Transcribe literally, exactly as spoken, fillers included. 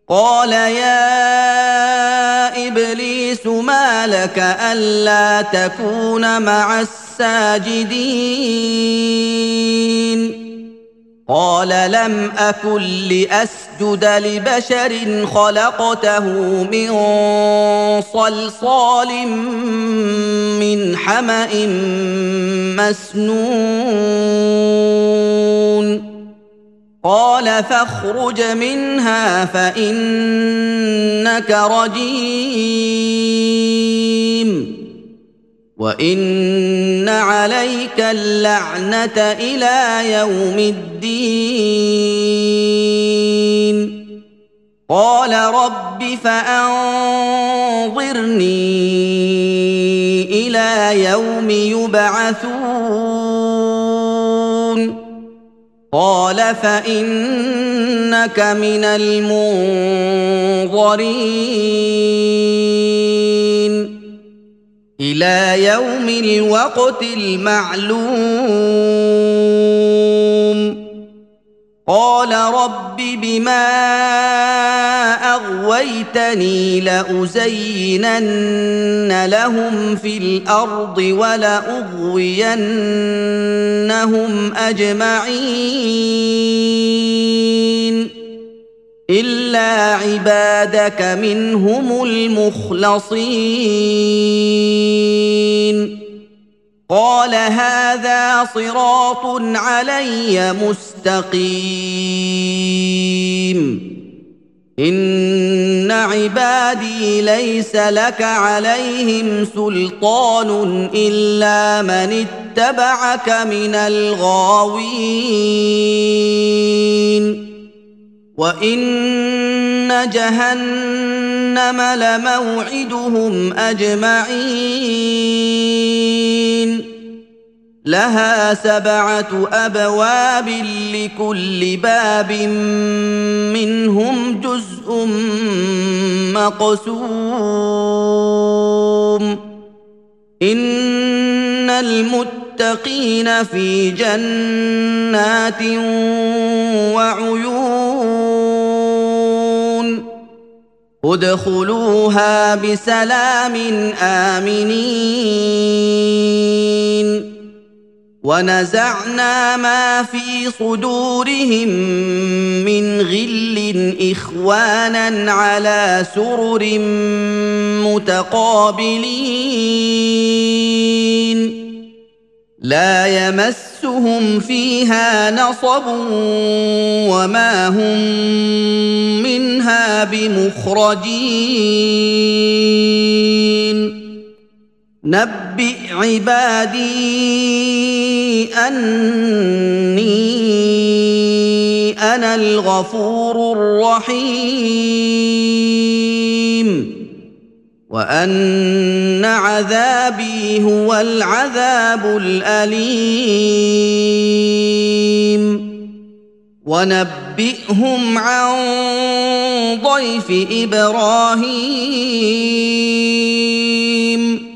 قال يا إبليس ما لك ألا تكون مع الساجدين قال لم أكن لأسجد لبشر خلقته من صلصال من حمأ مسنون قال فاخرج منها فإنك رجيم وإن عليك اللعنة إلى يوم الدين قال رب فأنظرني إلى يوم يبعثون قال فإنك من المنظرين إلى يوم الوقت المعلوم قال رب بما أغويتني لأزينن لهم في الأرض ولأغوينهم أجمعين إلا عبادك منهم المخلصين قال هذا صراط علي مستقيم إن عبادي ليس لك عليهم سلطان إلا من اتبعك من الغاوين وإن جهنم لموعدهم أجمعين لها سبعة أبواب لكل باب منهم جزء مقسوم إن المتقين في جنات وعيون ادخلوها بسلام آمنين ونزعنا ما في صدورهم من غل إخوانا على سرر متقابلين لا يمسهم فيها نصب وما هم منها بمخرجين نبئ عبادي أني أنا الغفور الرحيم وأن عذابي هو العذاب الأليم ونبئهم عن ضيف إبراهيم